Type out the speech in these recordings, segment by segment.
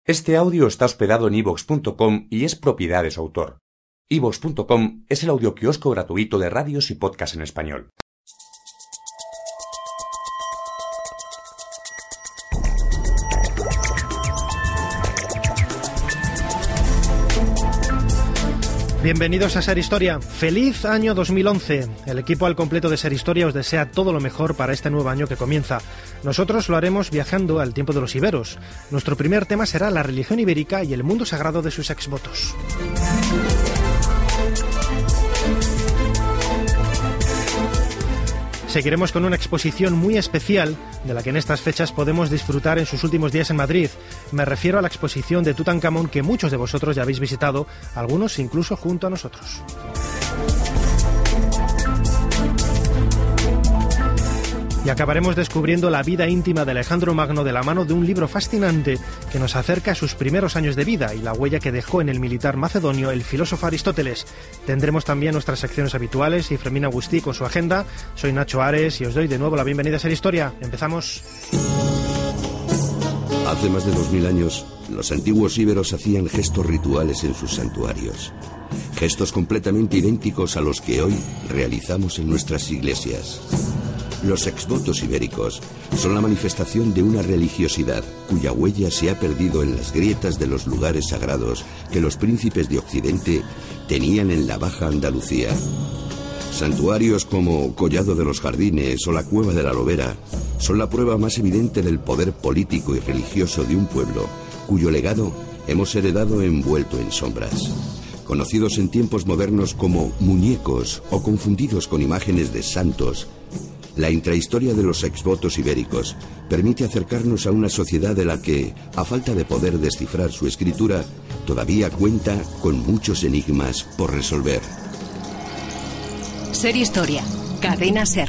Este audio está hospedado en iVoox.com y es propiedad de su autor. iVoox.com es el audioquiosco gratuito de radios y podcasts en español. Bienvenidos a Ser Historia. ¡Feliz año 2011! El equipo al completo de Ser Historia os desea todo lo mejor para este nuevo año que comienza. Nosotros lo haremos viajando al tiempo de los iberos. Nuestro primer tema será la religión ibérica y el mundo sagrado de sus exvotos. Seguiremos con una exposición muy especial de la que en estas fechas podemos disfrutar en sus últimos días en Madrid. Me refiero a la exposición de Tutankamón que muchos de vosotros ya habéis visitado, algunos incluso junto a nosotros. Y acabaremos descubriendo la vida íntima de Alejandro Magno de la mano de un libro fascinante que nos acerca a sus primeros años de vida y la huella que dejó en el militar macedonio el filósofo Aristóteles. Tendremos también nuestras secciones habituales y Fermín Agustí con su agenda. Soy Nacho Ares y os doy de nuevo la bienvenida a Ser Historia. Empezamos. Hace más de 2000 años, los antiguos íberos hacían gestos rituales en sus santuarios. Gestos completamente idénticos a los que hoy realizamos en nuestras iglesias. Los exvotos ibéricos son la manifestación de una religiosidad cuya huella se ha perdido en las grietas de los lugares sagrados que los príncipes de Occidente tenían en la Baja Andalucía. Santuarios como Collado de los Jardines o la Cueva de la Lobera son la prueba más evidente del poder político y religioso de un pueblo cuyo legado hemos heredado envuelto en sombras. Conocidos en tiempos modernos como muñecos o confundidos con imágenes de santos, la intrahistoria de los exvotos ibéricos permite acercarnos a una sociedad de la que, a falta de poder descifrar su escritura, todavía cuenta con muchos enigmas por resolver. Ser Historia, Cadena Ser.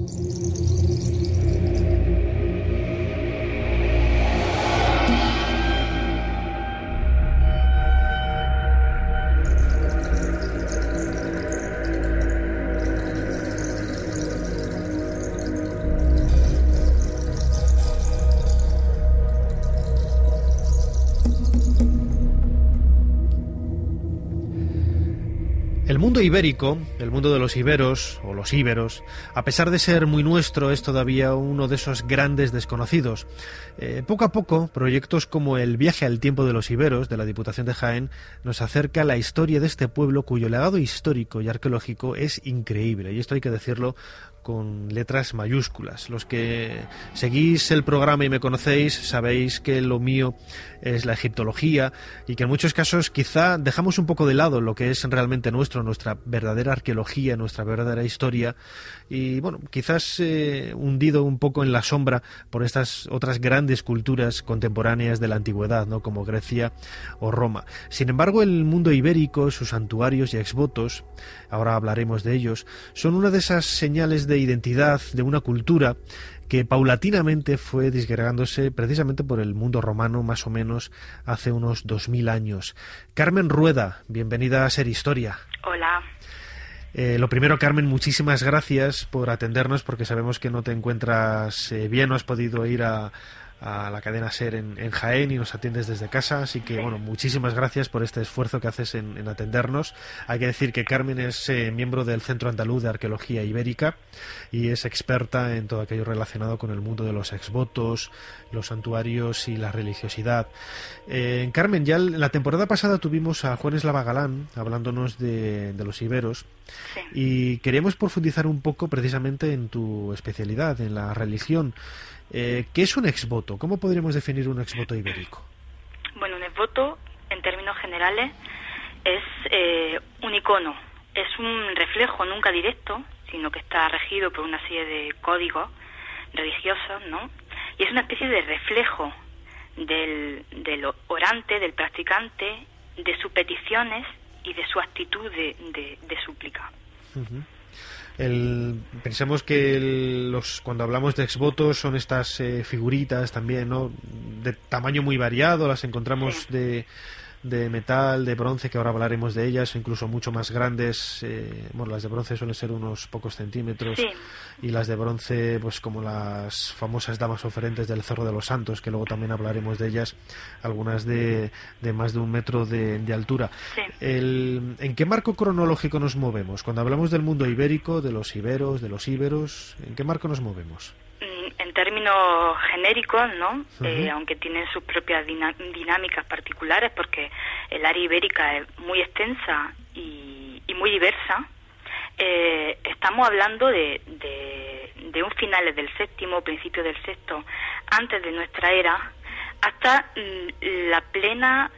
El mundo ibérico, el mundo de los iberos, o los íberos, a pesar de ser muy nuestro, es todavía uno de esos grandes desconocidos. Poco a poco, proyectos como el Viaje al tiempo de los iberos, de la Diputación de Jaén, nos acerca a la historia de este pueblo cuyo legado histórico y arqueológico es increíble, y esto hay que decirlo con letras mayúsculas. Los que seguís el programa y me conocéis sabéis que lo mío es la egiptología y que en muchos casos quizá dejamos un poco de lado lo que es realmente nuestro, nuestra verdadera arqueología, nuestra verdadera historia y bueno, quizás hundido un poco en la sombra por estas otras grandes culturas contemporáneas de la antigüedad, ¿no? Como Grecia o Roma. Sin embargo, el mundo ibérico, sus santuarios y exvotos, ahora hablaremos de ellos, son una de esas señales de identidad de una cultura que paulatinamente fue disgregándose precisamente por el mundo romano más o menos hace unos 2000 años. Carmen Rueda, bienvenida a Ser Historia. Hola. Lo primero, Carmen, muchísimas gracias por atendernos porque sabemos que no te encuentras bien, no has podido ir a la cadena SER en Jaén y nos atiendes desde casa, así que bueno, muchísimas gracias por este esfuerzo que haces en atendernos. Hay que decir que Carmen es miembro del Centro Andaluz de Arqueología Ibérica y es experta en todo aquello relacionado con el mundo de los exvotos, los santuarios y la religiosidad. Carmen, ya en la temporada pasada tuvimos a Juan Eslava Galán hablándonos de los iberos, sí, y queríamos profundizar un poco precisamente en tu especialidad, en la religión. ¿Qué es un exvoto? ¿Cómo podríamos definir un exvoto ibérico? Bueno, un exvoto, en términos generales, es un icono. Es un reflejo nunca directo, sino que está regido por una serie de códigos religiosos, ¿no? Y es una especie de reflejo del orante, del practicante, de sus peticiones y de su actitud de súplica. Uh-huh. Pensamos que cuando hablamos de exvotos son estas figuritas también, ¿no? De tamaño muy variado, las encontramos sí, de metal, de bronce, que ahora hablaremos de ellas, incluso mucho más grandes. Las de bronce suelen ser unos pocos centímetros, sí. Y las de bronce, pues como las famosas damas oferentes del Cerro de los Santos, que luego también hablaremos de ellas, algunas de más de 1 metro de altura. Sí. ¿En qué marco cronológico nos movemos? Cuando hablamos del mundo ibérico, de los íberos, ¿en qué marco nos movemos? En términos genéricos, ¿no? Uh-huh. Aunque tienen sus propias dinámicas particulares, porque el área ibérica es muy extensa y muy diversa, estamos hablando de un finales del VII, principio del VI, antes de nuestra era, hasta la plena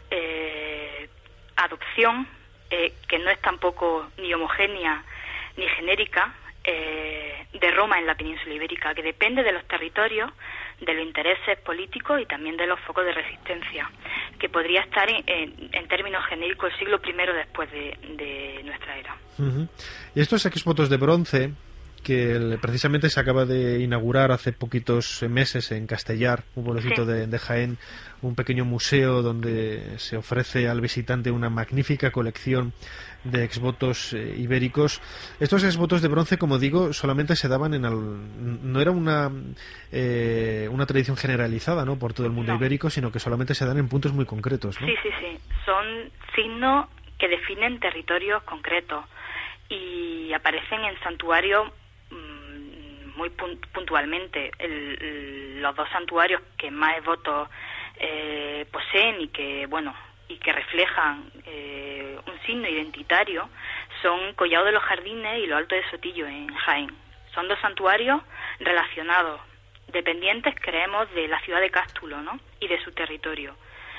adopción, que no es tampoco ni homogénea ni genérica, de Roma en la península ibérica, que depende de los territorios, de los intereses políticos y también de los focos de resistencia, que podría estar en términos genéricos el siglo I después de nuestra era. Uh-huh. Y estos exvotos de bronce, que precisamente se acaba de inaugurar hace poquitos meses en Castellar, un pueblecito sí. de Jaén, un pequeño museo donde se ofrece al visitante una magnífica colección de exvotos ibéricos. Estos exvotos de bronce, como digo, solamente se daban no era una tradición generalizada, ¿no?, por todo el mundo ibérico, sino que solamente se dan en puntos muy concretos, ¿no? Sí. Son signos que definen territorios concretos y aparecen en santuarios muy puntualmente. Los 2 santuarios que más exvotos poseen y que reflejan un signo identitario son Collado de los Jardines y Lo Alto de Sotillo en Jaén. Son 2 santuarios relacionados, dependientes, creemos, de la ciudad de Cástulo, ¿no?, y de su territorio.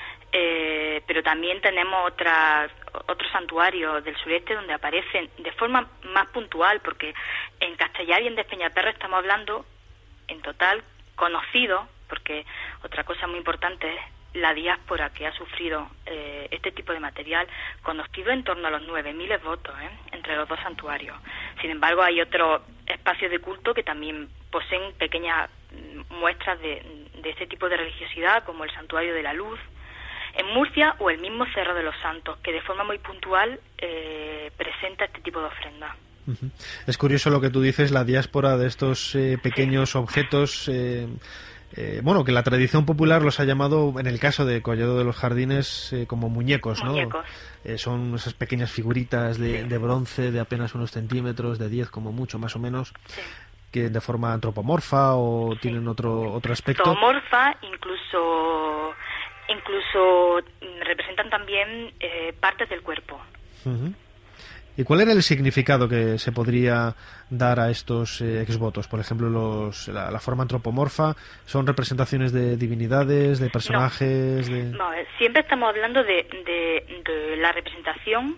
Pero también tenemos otros santuarios del sureste donde aparecen de forma más puntual, porque en Castellar y en Despeñaperro estamos hablando en total conocidos, porque otra cosa muy importante es la diáspora que ha sufrido este tipo de material, conocido en torno a los 9.000 votos entre los 2 santuarios. Sin embargo, hay otros espacios de culto que también poseen pequeñas muestras de este tipo de religiosidad, como el Santuario de la Luz en Murcia o el mismo Cerro de los Santos, que de forma muy puntual presenta este tipo de ofrendas. Uh-huh. Es curioso lo que tú dices, la diáspora de estos pequeños objetos, que la tradición popular los ha llamado, en el caso de Collado de los Jardines, como muñecos, ¿no? Son esas pequeñas figuritas de bronce de apenas unos centímetros, de 10 como mucho, más o menos, que de forma antropomorfa o tienen otro aspecto. Antropomorfa, incluso representan también partes del cuerpo. Uh-huh. ¿Y cuál era el significado que se podría dar a estos exvotos? Por ejemplo, la forma antropomorfa, ¿son representaciones de divinidades, de personajes? No, siempre estamos hablando de la representación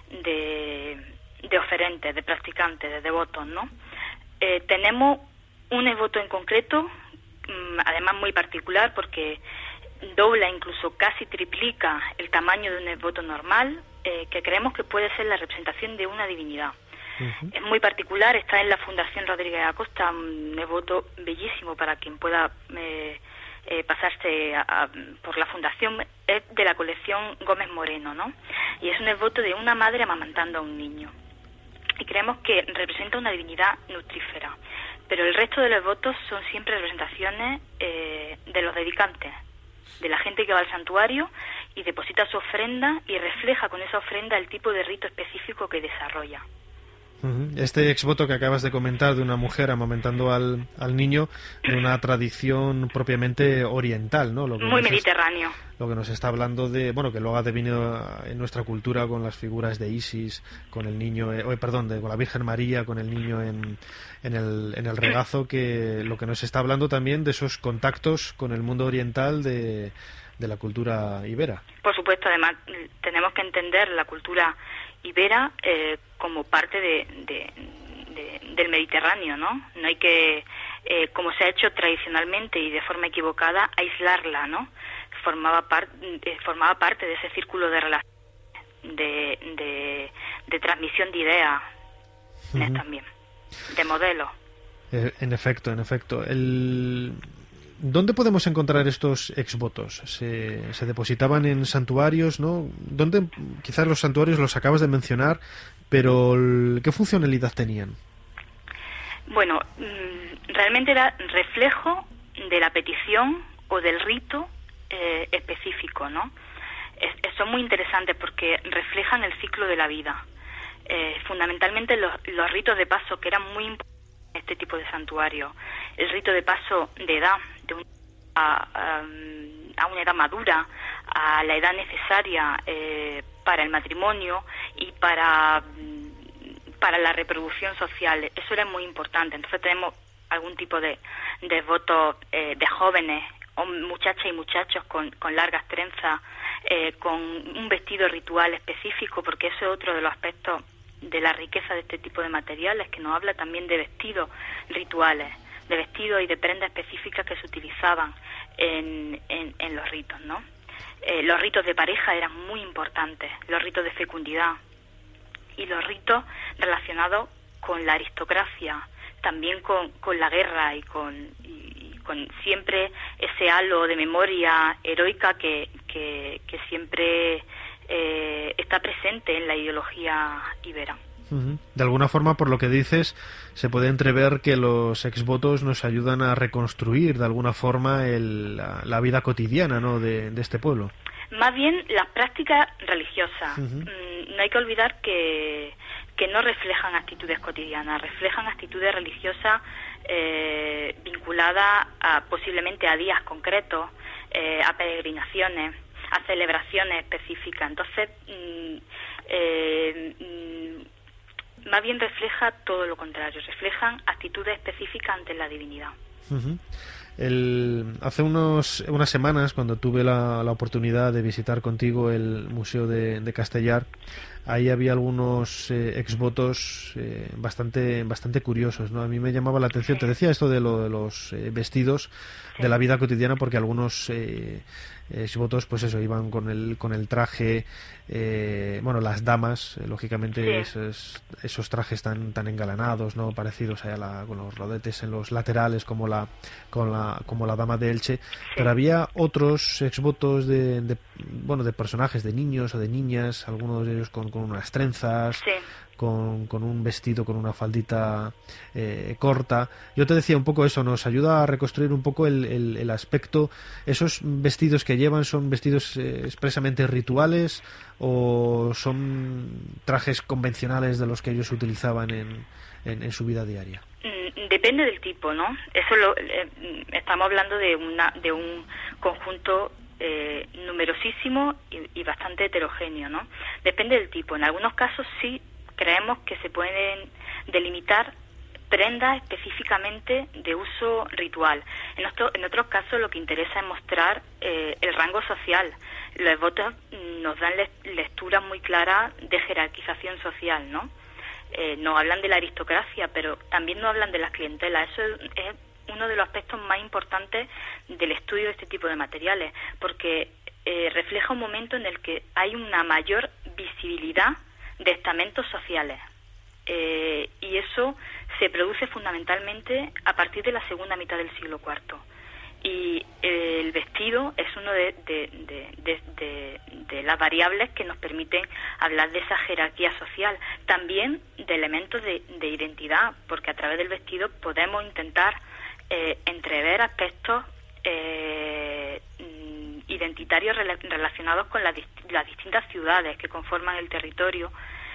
de oferentes, de practicantes, de devotos, ¿no? Tenemos un exvoto en concreto, además muy particular, porque dobla, incluso casi triplica el tamaño de un exvoto normal, que creemos que puede ser la representación de una divinidad. Uh-huh. Es muy particular, está en la Fundación Rodríguez Acosta, un exvoto bellísimo para quien pueda pasarse por la fundación, es de la colección Gómez Moreno, ¿no? Y es un exvoto de una madre amamantando a un niño. Y creemos que representa una divinidad nutrífera. Pero el resto de los exvotos son siempre representaciones de los dedicantes, de la gente que va al santuario y deposita su ofrenda y refleja con esa ofrenda el tipo de rito específico que desarrolla. Este exvoto que acabas de comentar de una mujer amamantando al niño, de una tradición propiamente oriental, ¿no? Muy mediterráneo. Lo que nos está hablando de, que luego ha devenido en nuestra cultura con las figuras de Isis, con el niño, con la Virgen María, con el niño en el regazo, que lo que nos está hablando también de esos contactos con el mundo oriental de la cultura ibera. Por supuesto, además tenemos que entender la cultura ibera como parte del Mediterráneo, ¿no? No hay que, como se ha hecho tradicionalmente y de forma equivocada, aislarla, ¿no? Formaba parte de ese círculo de relación, de transmisión de ideas, también, de modelos. En efecto. ¿Dónde podemos encontrar estos exvotos? Se depositaban en santuarios, ¿no? ¿Dónde? Quizás los santuarios los acabas de mencionar, pero ¿qué funcionalidad tenían? Bueno, realmente era reflejo de la petición o del rito específico, ¿no? Son muy interesantes porque reflejan el ciclo de la vida. Fundamentalmente los ritos de paso, que eran muy importantes en este tipo de santuario. El rito de paso de edad, a una edad madura, a la edad necesaria para el matrimonio y para la reproducción social. Eso era muy importante. Entonces tenemos algún tipo de votos de jóvenes, muchachas y muchachos con largas trenzas, con un vestido ritual específico, porque eso es otro de los aspectos de la riqueza de este tipo de materiales, que nos habla también de vestidos rituales, de vestidos y de prendas específicas que se utilizaban en los ritos, ¿no? Los ritos de pareja eran muy importantes, los ritos de fecundidad y los ritos relacionados con la aristocracia, también con la guerra y con siempre ese halo de memoria heroica que siempre está presente en la ideología ibera. De alguna forma, por lo que dices, se puede entrever que los exvotos nos ayudan a reconstruir de alguna forma la vida cotidiana, ¿no?, de este pueblo. Más bien las prácticas religiosas. No hay que olvidar que no reflejan actitudes cotidianas, reflejan actitudes religiosas vinculadas posiblemente a días concretos, a peregrinaciones, a celebraciones específicas. Entonces, más bien refleja todo lo contrario, reflejan actitudes específicas ante la divinidad. Hace unas semanas, cuando tuve la oportunidad de visitar contigo el Museo de Castellar, ahí había algunos exvotos bastante curiosos, ¿no? A mí me llamaba la atención, te decía esto de los vestidos de la vida cotidiana, porque algunos exvotos, pues eso, iban con el traje, las damas, lógicamente, esos trajes tan engalanados, ¿no?, parecidos con los rodetes en los laterales, como la dama de Elche, pero había otros exvotos de personajes, de niños o de niñas, algunos de ellos con unas trenzas, con un vestido, con una faldita corta. Yo te decía un poco eso, nos ayuda a reconstruir un poco el aspecto. ¿Esos vestidos que llevan son vestidos expresamente rituales o son trajes convencionales de los que ellos utilizaban en su vida diaria? Depende del tipo, ¿no? Eso estamos hablando de un conjunto numerosísimo y bastante heterogéneo, ¿no? Depende del tipo. En algunos casos sí creemos que se pueden delimitar prendas específicamente de uso ritual. En otros casos lo que interesa es mostrar el rango social. Los votos nos dan lecturas muy claras de jerarquización social, ¿no? Nos hablan de la aristocracia, pero también nos hablan de las clientelas. Eso es uno de los aspectos más importantes del estudio de este tipo de materiales, porque refleja un momento en el que hay una mayor visibilidad de estamentos sociales, y eso se produce fundamentalmente a partir de la segunda mitad del siglo IV, y el vestido es uno de las variables que nos permiten hablar de esa jerarquía social, también de elementos de identidad, porque a través del vestido podemos intentar entrever aspectos identitarios relacionados con las distintas ciudades que conforman el territorio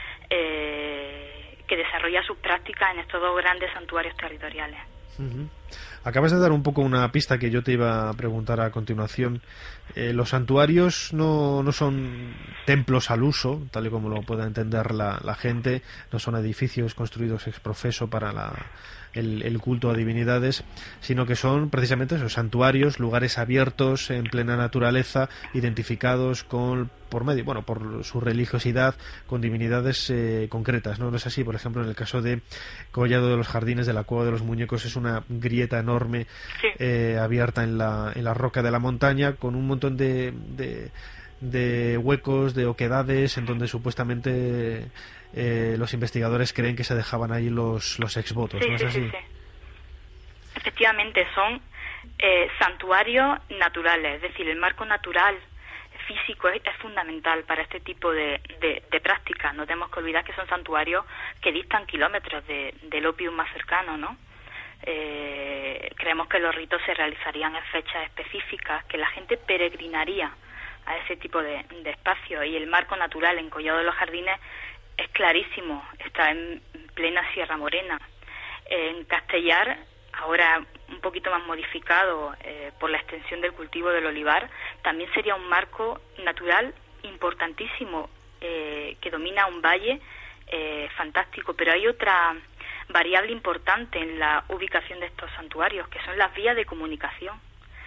que desarrolla sus prácticas en estos dos grandes santuarios territoriales. Acabas de dar un poco una pista que yo te iba a preguntar a continuación. Los santuarios no son templos al uso, tal y como lo pueda entender la gente, no son edificios construidos ex profeso para el culto a divinidades, sino que son precisamente esos santuarios, lugares abiertos en plena naturaleza, identificados por su religiosidad con divinidades concretas, ¿no? ¿No es así? Por ejemplo, en el caso de Collado de los Jardines, de la Cueva de los Muñecos, es una grieta enorme abierta en la roca de la montaña, con un montón de huecos, de oquedades, en donde supuestamente los investigadores creen que se dejaban ahí los exvotos, ¿no es así? Sí. Efectivamente, son Santuarios naturales, es decir, el marco natural físico es fundamental para este tipo de prácticas. No tenemos que olvidar que son santuarios que distan kilómetros del opium más cercano, ¿no? Creemos que los ritos se realizarían en fechas específicas, que la gente peregrinaría a ese tipo de espacios, y el marco natural en Collado de los Jardines es clarísimo, está en plena Sierra Morena. En Castellar, ahora un poquito más modificado por la extensión del cultivo del olivar, también sería un marco natural importantísimo que domina un valle fantástico, pero hay otra variable importante en la ubicación de estos santuarios, que son las vías de comunicación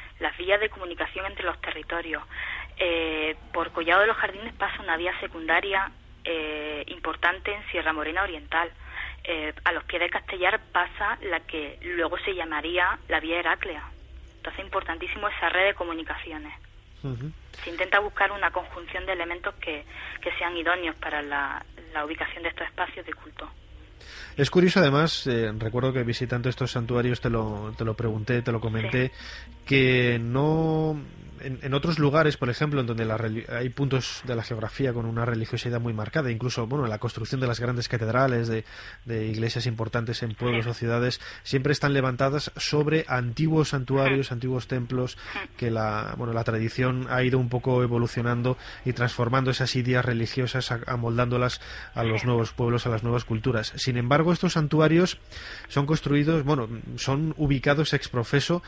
entre los territorios. Por Collado de los Jardines pasa una vía secundaria importante en Sierra Morena Oriental. A los pies de Castellar pasa la que luego se llamaría la vía Heráclea. Entonces, importantísimo esa red de comunicaciones. Uh-huh. Se intenta buscar una conjunción de elementos que sean idóneos para la ubicación de estos espacios de culto. Es curioso, además, recuerdo que visitando estos santuarios te lo pregunté, te lo comenté, sí, que no... En otros lugares, por ejemplo, en donde hay puntos de la geografía con una religiosidad muy marcada, incluso en la construcción de las grandes catedrales, de iglesias importantes en pueblos o ciudades, siempre están levantadas sobre antiguos santuarios, antiguos templos, que la tradición ha ido un poco evolucionando y transformando esas ideas religiosas, amoldándolas a los nuevos pueblos, a las nuevas culturas. Sin embargo, estos santuarios son construidos, son ubicados ex profeso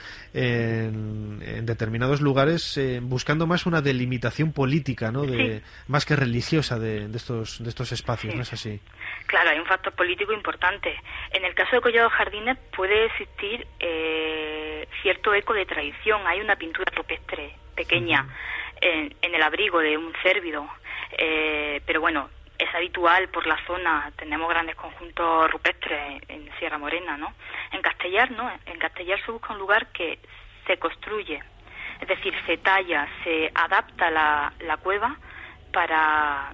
en determinados lugares, buscando más una delimitación política, ¿no? Sí. Más que religiosa de estos espacios, sí. ¿No es así? Claro, hay un factor político importante. En el caso de Collado Jardines puede existir cierto eco de tradición. Hay una pintura rupestre pequeña en el abrigo de un cérvido, pero es habitual por la zona. Tenemos grandes conjuntos rupestres en Sierra Morena, ¿no? En Castellar no, en Castellar se busca un lugar que se construye. Es decir, se talla, se adapta la cueva para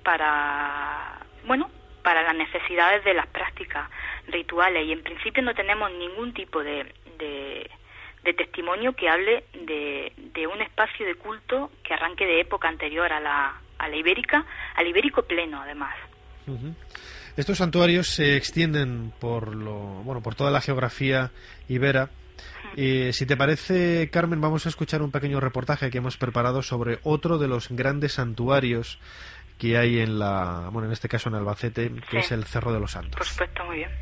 las necesidades de las prácticas rituales, y en principio no tenemos ningún tipo de testimonio que hable de un espacio de culto que arranque de época anterior a la ibérica, al ibérico pleno, además. Uh-huh. Estos santuarios se extienden por toda la geografía ibera. Si te parece, Carmen, vamos a escuchar un pequeño reportaje que hemos preparado sobre otro de los grandes santuarios que hay en este caso en Albacete, que es el Cerro de los Santos. Por supuesto, muy bien.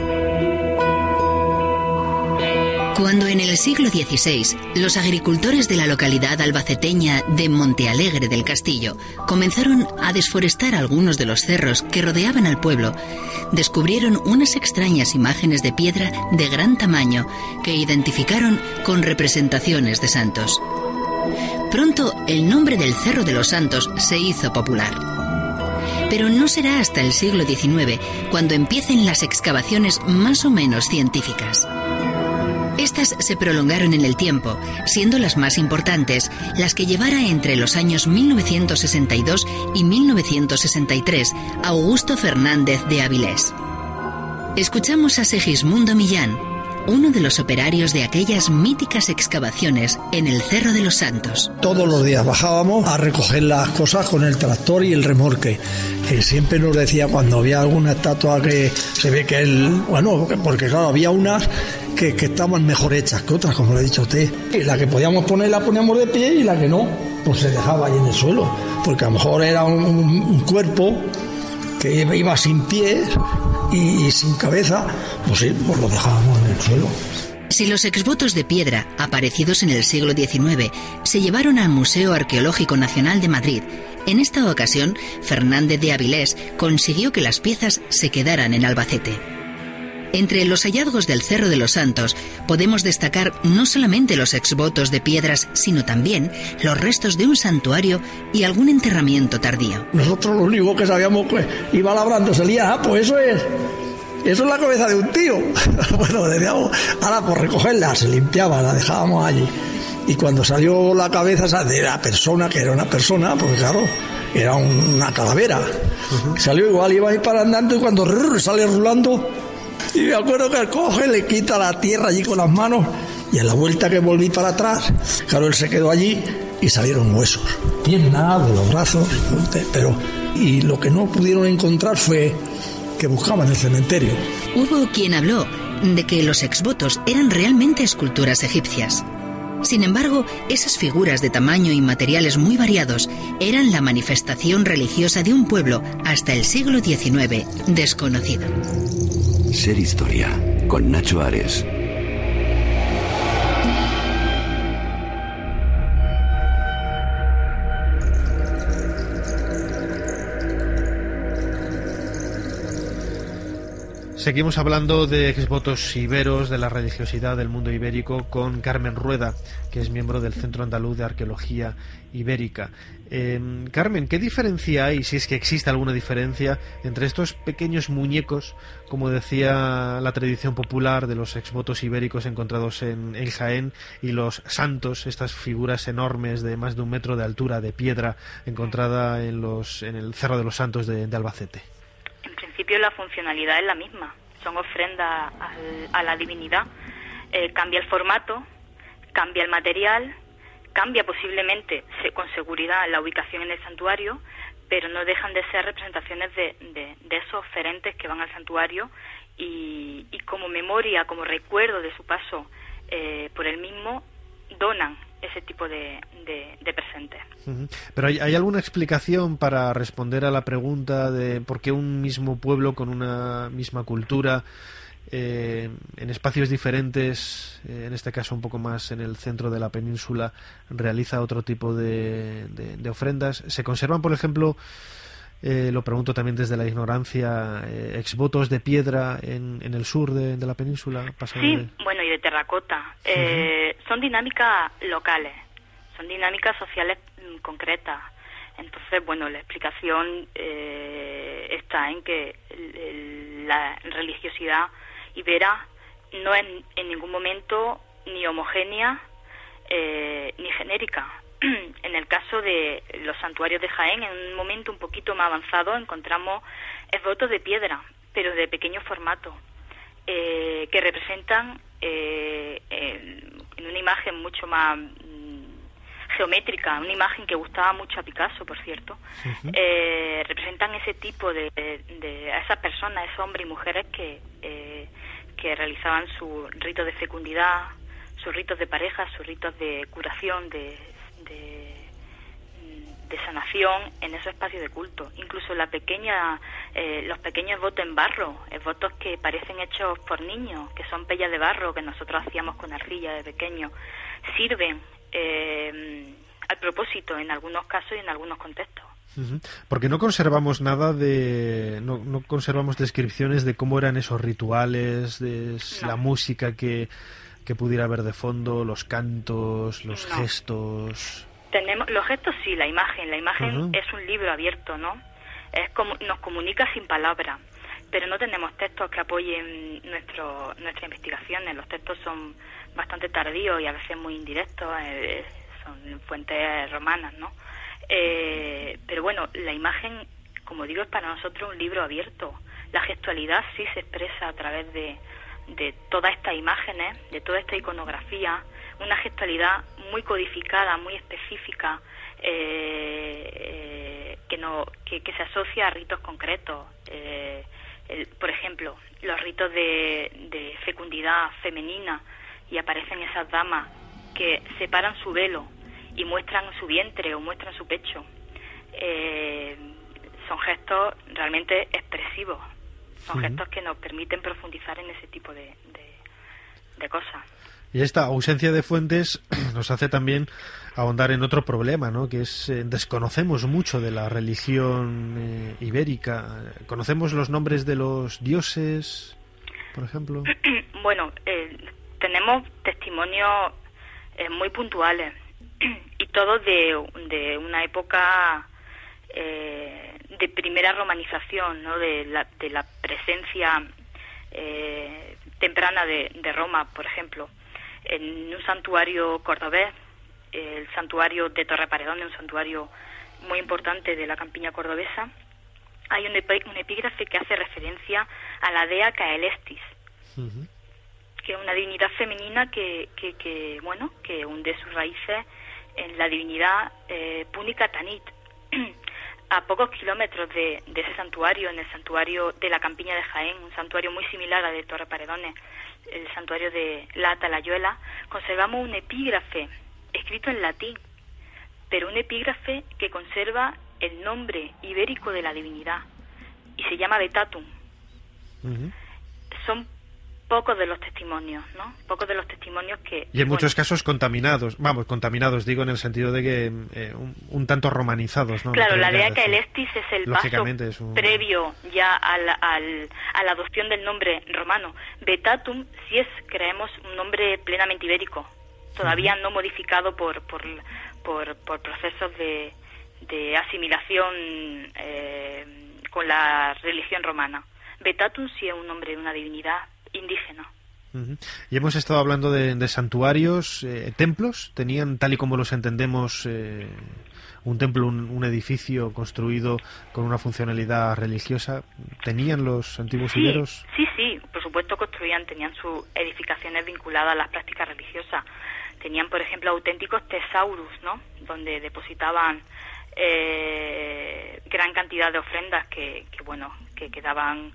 Cuando en el siglo XVI los agricultores de la localidad albaceteña de Montealegre del Castillo comenzaron a desforestar algunos de los cerros que rodeaban al pueblo, descubrieron unas extrañas imágenes de piedra de gran tamaño que identificaron con representaciones de santos. Pronto el nombre del Cerro de los Santos se hizo popular. Pero no será hasta el siglo XIX cuando empiecen las excavaciones más o menos científicas. Estas se prolongaron en el tiempo, siendo las más importantes las que llevara entre los años 1962 y 1963 Augusto Fernández de Avilés. Escuchamos a Segismundo Millán, uno de los operarios de aquellas míticas excavaciones en el Cerro de los Santos. Todos los días bajábamos a recoger las cosas con el tractor y el remolque, que siempre nos decía cuando había alguna estatua que se ve que porque claro, había unas que estaban mejor hechas que otras, como le he dicho a usted. Y la que podíamos poner la poníamos de pie, y la que no, pues se dejaba ahí en el suelo, porque a lo mejor era un cuerpo que iba sin pies y sin cabeza, pues sí, pues lo dejábamos en el suelo. Si los exvotos de piedra, aparecidos en el siglo XIX, se llevaron al Museo Arqueológico Nacional de Madrid, en esta ocasión Fernández de Avilés consiguió que las piezas se quedaran en Albacete. Entre los hallazgos del Cerro de los Santos podemos destacar no solamente los exvotos de piedras, sino también los restos de un santuario y algún enterramiento tardío. Nosotros lo único que sabíamos que iba labrando, salía, pues eso es la cabeza de un tío. Bueno, decíamos, ahora por recogerla, se limpiaba, la dejábamos allí. Y cuando salió la cabeza de la persona, que era una persona, porque claro, era una calavera. Salió igual, iba ahí para andando, y cuando sale rulando, y me acuerdo que coge, le quita la tierra allí con las manos Y en la vuelta que volví para atrás, claro, él se quedó allí y salieron huesos. Piernas, de los brazos, pero... Y lo que no pudieron encontrar fue que buscaban el cementerio. Hubo quien habló de que los exvotos eran realmente esculturas egipcias. Sin embargo, esas figuras de tamaño y materiales muy variados eran la manifestación religiosa de un pueblo hasta el siglo XIX desconocido. Ser Historia, con Nacho Ares. Seguimos hablando de exvotos iberos, de la religiosidad del mundo ibérico, con Carmen Rueda, que es miembro del Centro Andaluz de Arqueología Ibérica. Carmen, ¿qué diferencia hay, si es que existe alguna diferencia, entre estos pequeños muñecos, como decía la tradición popular, de los exvotos ibéricos encontrados en Jaén, y los santos, estas figuras enormes de más de 1 metro de altura, de piedra, encontrada en el Cerro de los Santos de Albacete? En principio la funcionalidad es la misma, son ofrendas a la divinidad. Cambia el formato, cambia el material, cambia posiblemente con seguridad la ubicación en el santuario, pero no dejan de ser representaciones de esos oferentes que van al santuario y como memoria, como recuerdo de su paso por el mismo, donan ese tipo de presentes. Pero ¿hay alguna explicación para responder a la pregunta de por qué un mismo pueblo con una misma cultura, en espacios diferentes, en este caso un poco más en el centro de la península, realiza otro tipo de ofrendas? ¿Se conservan, por ejemplo, lo pregunto también desde la ignorancia, exvotos de piedra en el sur de la península? Sí, bueno, y de terracota. Son dinámicas locales, son dinámicas sociales concretas. Entonces, bueno, la explicación está en que la religiosidad ibera no es en ningún momento ni homogénea ni genérica. En el caso de los santuarios de Jaén, en un momento un poquito más avanzado, encontramos exvotos de piedra, pero de pequeño formato, que representan en una imagen mucho más geométrica, una imagen que gustaba mucho a Picasso, por cierto. Representan ese tipo de a esas personas, esos hombres y mujeres que realizaban sus ritos de fecundidad, sus ritos de pareja, sus ritos de curación, de sanación en esos espacios de culto. Incluso los pequeños votos en barro, votos que parecen hechos por niños, que son pellas de barro que nosotros hacíamos con arcilla de pequeño, sirven al propósito en algunos casos y en algunos contextos. Porque no conservamos nada no conservamos descripciones de cómo eran esos rituales, la música que pudiera haber de fondo, los cantos, los gestos. Tenemos los gestos, sí, la imagen es un libro abierto, ¿no? Es como nos comunica sin palabras, pero no tenemos textos que apoyen nuestras investigaciones. Los textos son bastante tardíos y a veces muy indirectos, son fuentes romanas, ¿no? Pero bueno, la imagen, como digo, es para nosotros un libro abierto. La gestualidad sí se expresa a través de todas estas imágenes, de toda esta iconografía, una gestualidad muy codificada, muy específica, que se asocia a ritos concretos. Por ejemplo, los ritos de fecundidad femenina, y aparecen esas damas que separan su velo y muestran su vientre o muestran su pecho. Son gestos realmente expresivos, son gestos que nos permiten profundizar en ese tipo de cosas. Y esta ausencia de fuentes nos hace también ahondar en otro problema, ¿no? Que es desconocemos mucho de la religión ibérica. ¿Conocemos los nombres de los dioses, por ejemplo? Bueno, tenemos testimonios muy puntuales y todos de una época de primera romanización, ¿no? De la presencia temprana de Roma, por ejemplo. En un santuario cordobés, el santuario de Torreparedón, un santuario muy importante de la campiña cordobesa, hay un epígrafe que hace referencia a la dea Caelestis. que es una divinidad femenina que hunde sus raíces en la divinidad púnica Tanit. A pocos kilómetros de ese santuario, en el santuario de la Campiña de Jaén, un santuario muy similar al de Torre Paredones, el santuario de la Atalayuela, conservamos un epígrafe escrito en latín, pero un epígrafe que conserva el nombre ibérico de la divinidad y se llama Betatum. Uh-huh. Son pocos de los testimonios, ¿no? Pocos de los testimonios que... Y en muchos casos contaminados, digo, en el sentido de que un tanto romanizados, ¿no? Claro, la Dea Caelestis es el paso previo ya a la adopción del nombre romano. Betatum sí es, creemos, un nombre plenamente ibérico, todavía no modificado por procesos de asimilación con la religión romana. Betatum sí es un nombre de una divinidad indígena. Uh-huh. Y hemos estado hablando de santuarios, templos. ¿Tenían, tal y como los entendemos, un templo, un edificio construido con una funcionalidad religiosa? ¿Tenían los antiguos iberos? Sí, por supuesto tenían sus edificaciones vinculadas a las prácticas religiosas. Tenían, por ejemplo, auténticos tesaurus, ¿no? Donde depositaban gran cantidad de ofrendas que quedaban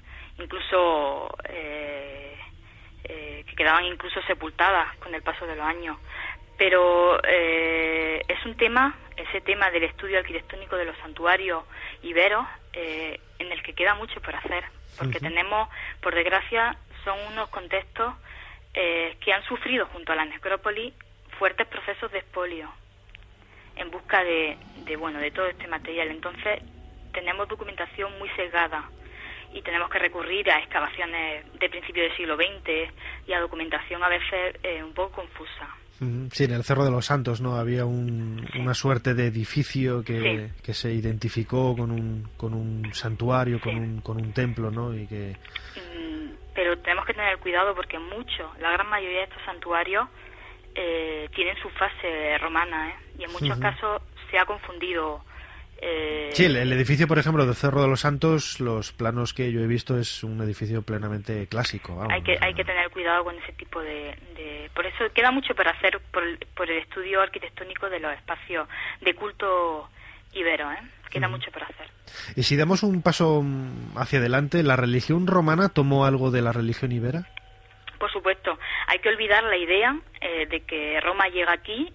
incluso sepultadas con el paso de los años. Pero es un tema, ese tema del estudio arquitectónico de los santuarios iberos, en el que queda mucho por hacer, porque tenemos, por desgracia, son unos contextos que han sufrido junto a la necrópolis fuertes procesos de expolio en busca de todo este material. Entonces tenemos documentación muy sesgada y tenemos que recurrir a excavaciones de principios del siglo XX y a documentación a veces un poco confusa. Sí, en el Cerro de los Santos, ¿no? Había una suerte de edificio que se identificó con un santuario, con un templo, ¿no? Y que... Pero tenemos que tener cuidado porque la gran mayoría de estos santuarios tienen su fase romana, y en muchos casos se ha confundido. Sí, el edificio, por ejemplo, del Cerro de los Santos, los planos que yo he visto, es un edificio plenamente clásico. Vamos, hay que tener cuidado con ese tipo de... Por eso queda mucho para hacer por el estudio arquitectónico de los espacios de culto ibero, queda mucho por hacer. Y si damos un paso hacia adelante, ¿la religión romana tomó algo de la religión ibera? Por supuesto, hay que olvidar la idea de que Roma llega aquí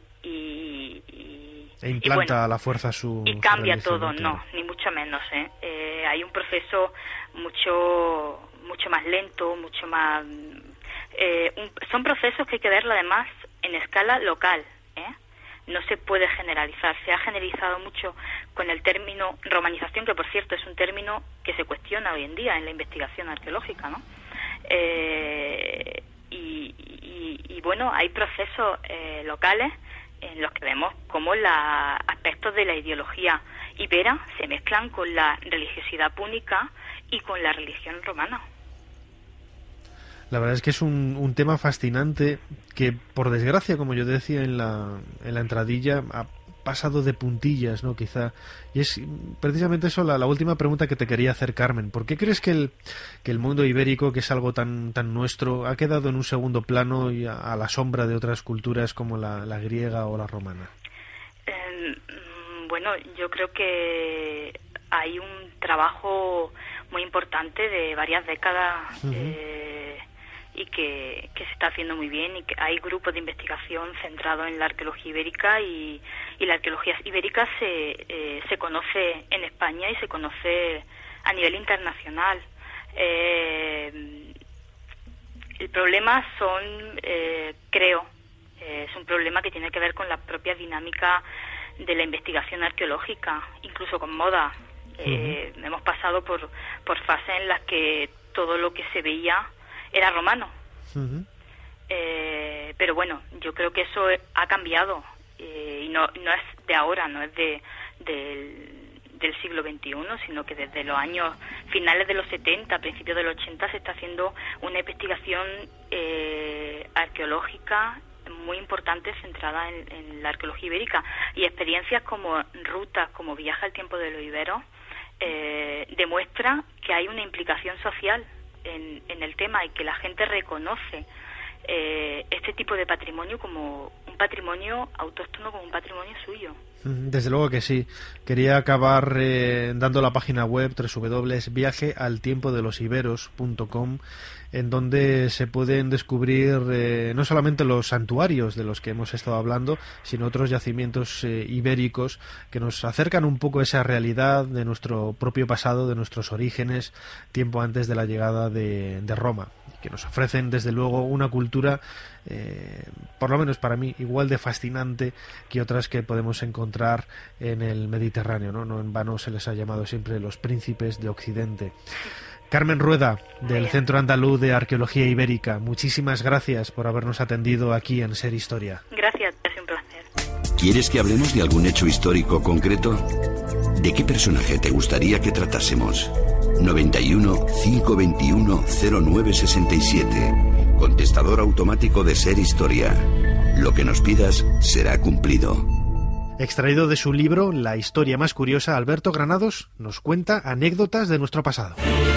e implanta a la fuerza su cambia todo, no, ni mucho menos. Hay un proceso mucho más lento, mucho más... son procesos que hay que verlo además en escala local. No se puede generalizar. Se ha generalizado mucho con el término romanización, que por cierto es un término que se cuestiona hoy en día en la investigación arqueológica, ¿no? Y bueno, hay procesos locales en los que vemos cómo los aspectos de la ideología ibera se mezclan con la religiosidad púnica y con la religión romana. La verdad es que es un tema fascinante que, por desgracia, como yo decía en la entradilla, ha pasado de puntillas, ¿no? Quizá. Y es precisamente eso la última pregunta que te quería hacer, Carmen. ¿Por qué crees que el mundo ibérico, que es algo tan nuestro, ha quedado en un segundo plano y a la sombra de otras culturas como la griega o la romana? Bueno, yo creo que hay un trabajo muy importante de varias décadas y que se está haciendo muy bien, y que hay grupos de investigación centrados en la arqueología ibérica, y la arqueología ibérica se conoce en España y se conoce a nivel internacional. El problema es un problema que tiene que ver con la propia dinámica de la investigación arqueológica, incluso con moda. Hemos pasado por fases en las que todo lo que se veía era romano. Pero bueno, yo creo que eso ha cambiado, y no es de ahora, no es del siglo XXI, sino que desde los años finales de los 70, principios de los 80, se está haciendo una investigación arqueológica muy importante centrada en la arqueología ibérica, y experiencias como rutas, como Viaje al tiempo de los iberos, demuestra que hay una implicación social en el tema, y que la gente reconoce este tipo de patrimonio como un patrimonio autóctono, como un patrimonio suyo. Desde luego que sí. Quería acabar dando la página web www.viajealtiempodelosiberos.com, en donde se pueden descubrir no solamente los santuarios de los que hemos estado hablando, sino otros yacimientos ibéricos que nos acercan un poco a esa realidad de nuestro propio pasado, de nuestros orígenes, tiempo antes de la llegada de Roma, que nos ofrecen desde luego una cultura, por lo menos para mí, igual de fascinante que otras que podemos encontrar en el Mediterráneo, ¿no? No en vano se les ha llamado siempre los príncipes de Occidente. Carmen Rueda, del Centro Andaluz de Arqueología Ibérica, muchísimas gracias por habernos atendido aquí en Ser Historia. Gracias, es un placer. ¿Quieres que hablemos de algún hecho histórico concreto? ¿De qué personaje te gustaría que tratásemos? 91 521 0967. Contestador automático de Ser Historia. Lo que nos pidas será cumplido. Extraído de su libro La historia más curiosa, Alberto Granados nos cuenta anécdotas de nuestro pasado.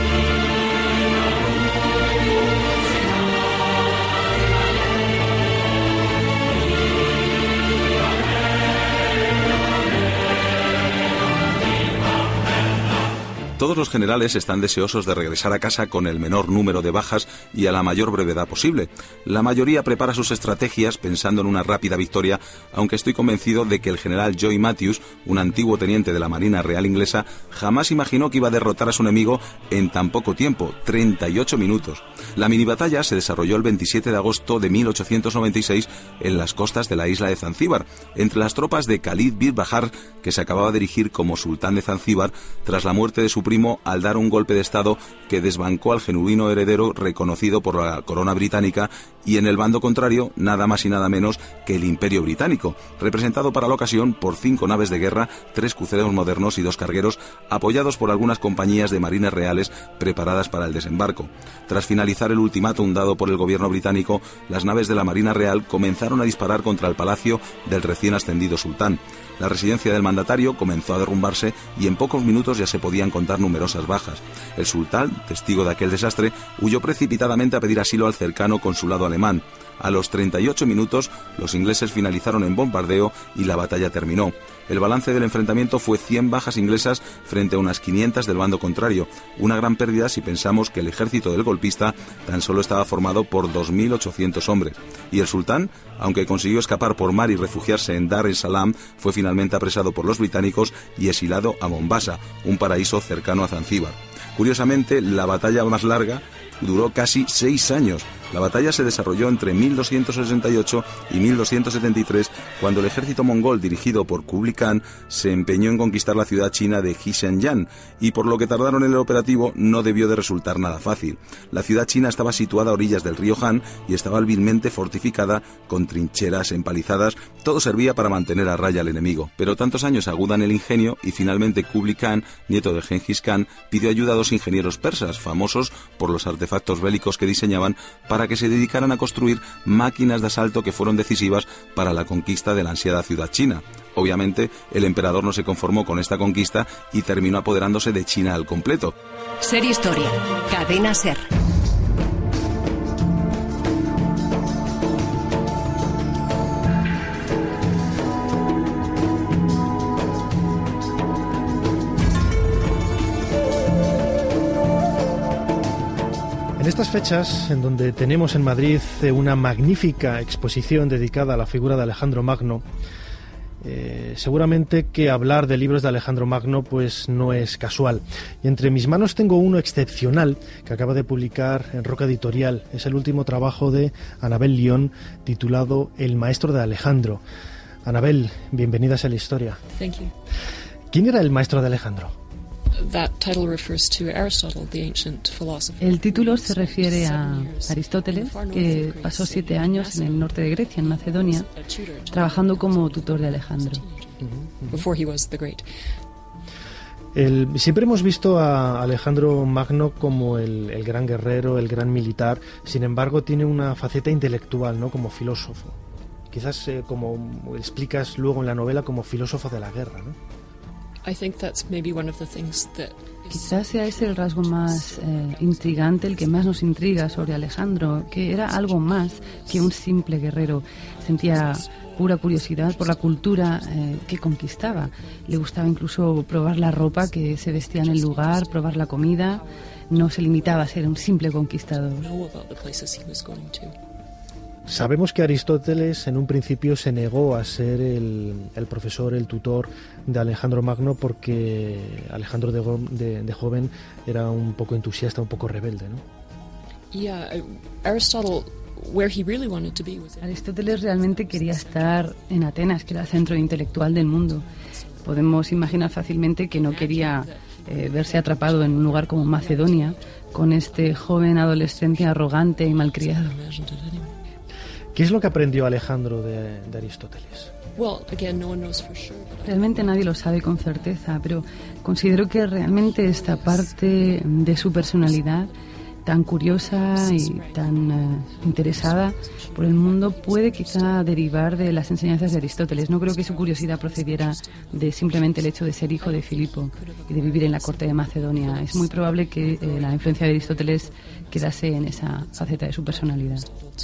Todos los generales están deseosos de regresar a casa con el menor número de bajas y a la mayor brevedad posible. La mayoría prepara sus estrategias pensando en una rápida victoria, aunque estoy convencido de que el general Joy Matthews, un antiguo teniente de la Marina Real Inglesa, jamás imaginó que iba a derrotar a su enemigo en tan poco tiempo, 38 minutos. La minibatalla se desarrolló el 27 de agosto de 1896 en las costas de la isla de Zanzíbar, entre las tropas de Khalid bin Bahar, que se acababa de erigir como sultán de Zanzíbar tras la muerte de su primo al dar un golpe de estado que desbancó al genuino heredero reconocido por la corona británica, y en el bando contrario nada más y nada menos que el Imperio Británico, representado para la ocasión por 5 naves de guerra, 3 cruceros modernos y 2 cargueros, apoyados por algunas compañías de marines reales preparadas para el desembarco. Tras finalizar el ultimátum dado por el gobierno británico, las naves de la Marina Real comenzaron a disparar contra el palacio del recién ascendido sultán. La residencia del mandatario comenzó a derrumbarse y en pocos minutos ya se podían contar numerosas bajas. El sultán, testigo de aquel desastre, huyó precipitadamente a pedir asilo al cercano consulado alemán. A los 38 minutos, los ingleses finalizaron en bombardeo y la batalla terminó. El balance del enfrentamiento fue 100 bajas inglesas frente a unas 500 del bando contrario, una gran pérdida si pensamos que el ejército del golpista tan solo estaba formado por 2.800 hombres. Y el sultán, aunque consiguió escapar por mar y refugiarse en Dar es Salaam, fue finalmente apresado por los británicos y exilado a Mombasa, un paraíso cercano a Zanzíbar. Curiosamente, la batalla más larga duró casi 6 años. La batalla se desarrolló entre 1268 y 1273, cuando el ejército mongol dirigido por Kublai Khan se empeñó en conquistar la ciudad china de Xinjiang, y por lo que tardaron en el operativo no debió de resultar nada fácil. La ciudad china estaba situada a orillas del río Han y estaba hábilmente fortificada con trincheras, empalizadas. Todo servía para mantener a raya al enemigo, pero tantos años agudan el ingenio y finalmente Kublai Khan, nieto de Genghis Khan, pidió ayuda a 2 ingenieros persas famosos por los artefactos bélicos que diseñaban, para que se dedicaran a construir máquinas de asalto que fueron decisivas para la conquista de la ansiada ciudad china. Obviamente, el emperador no se conformó con esta conquista y terminó apoderándose de China al completo. Ser Historia, Cadena Ser. En estas fechas, en donde tenemos en Madrid una magnífica exposición dedicada a la figura de Alejandro Magno, seguramente que hablar de libros de Alejandro Magno pues no es casual. Y entre mis manos tengo uno excepcional que acaba de publicar en Roca Editorial. Es el último trabajo de Anabel León, titulado El maestro de Alejandro. Anabel, bienvenidas a la historia. Thank you. ¿Quién era el maestro de Alejandro? El título se refiere a Aristóteles, que pasó 7 años en el norte de Grecia, en Macedonia, trabajando como tutor de Alejandro. Siempre hemos visto a Alejandro Magno como el gran guerrero, el gran militar. Sin embargo, tiene una faceta intelectual, ¿no? Como filósofo. Quizás, como explicas luego en la novela, como filósofo de la guerra, ¿no? Quizás sea ese el rasgo más intrigante, el que más nos intriga sobre Alejandro, que era algo más que un simple guerrero. Sentía pura curiosidad por la cultura que conquistaba. Le gustaba incluso probar la ropa que se vestía en el lugar, probar la comida. No se limitaba a ser un simple conquistador. Sabemos que Aristóteles en un principio se negó a ser el profesor, el tutor de Alejandro Magno, porque Alejandro de joven era un poco entusiasta, un poco rebelde, ¿no? Aristóteles realmente quería estar en Atenas, que era el centro intelectual del mundo. Podemos imaginar fácilmente que no quería verse atrapado en un lugar como Macedonia, con este joven adolescente arrogante y malcriado. ¿Qué es lo que aprendió Alejandro de Aristóteles? Realmente nadie lo sabe con certeza, pero considero que realmente esta parte de su personalidad tan curiosa y tan interesada por el mundo puede quizá derivar de las enseñanzas de Aristóteles. No creo que su curiosidad procediera de simplemente el hecho de ser hijo de Filipo y de vivir en la corte de Macedonia. Es muy probable que la influencia de Aristóteles quedase en esa faceta de su personalidad.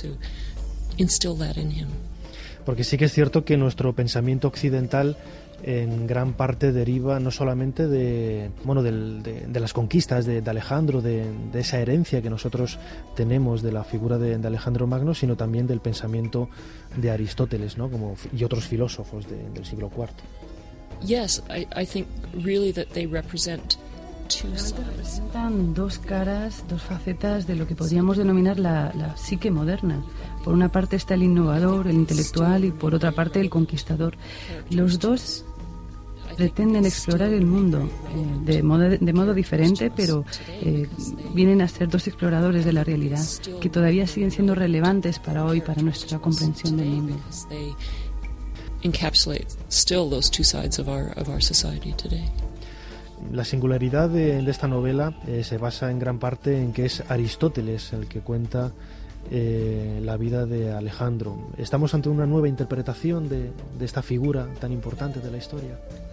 Porque sí que es cierto que nuestro pensamiento occidental en gran parte deriva no solamente de las conquistas de Alejandro, de esa herencia que nosotros tenemos de la figura de Alejandro Magno, sino también del pensamiento de Aristóteles, ¿no? Y otros filósofos del siglo IV. Representan dos caras, dos facetas de lo que podríamos denominar la psique moderna. Por una parte está el innovador, el intelectual, y por otra parte el conquistador. Los dos pretenden explorar el mundo de modo diferente, pero vienen a ser dos exploradores de la realidad que todavía siguen siendo relevantes para hoy, para nuestra comprensión del mundo. La singularidad de esta novela se basa en gran parte en que es Aristóteles el que cuenta la vida de Alejandro. ¿Estamos ante una nueva interpretación de esta figura tan importante de la historia?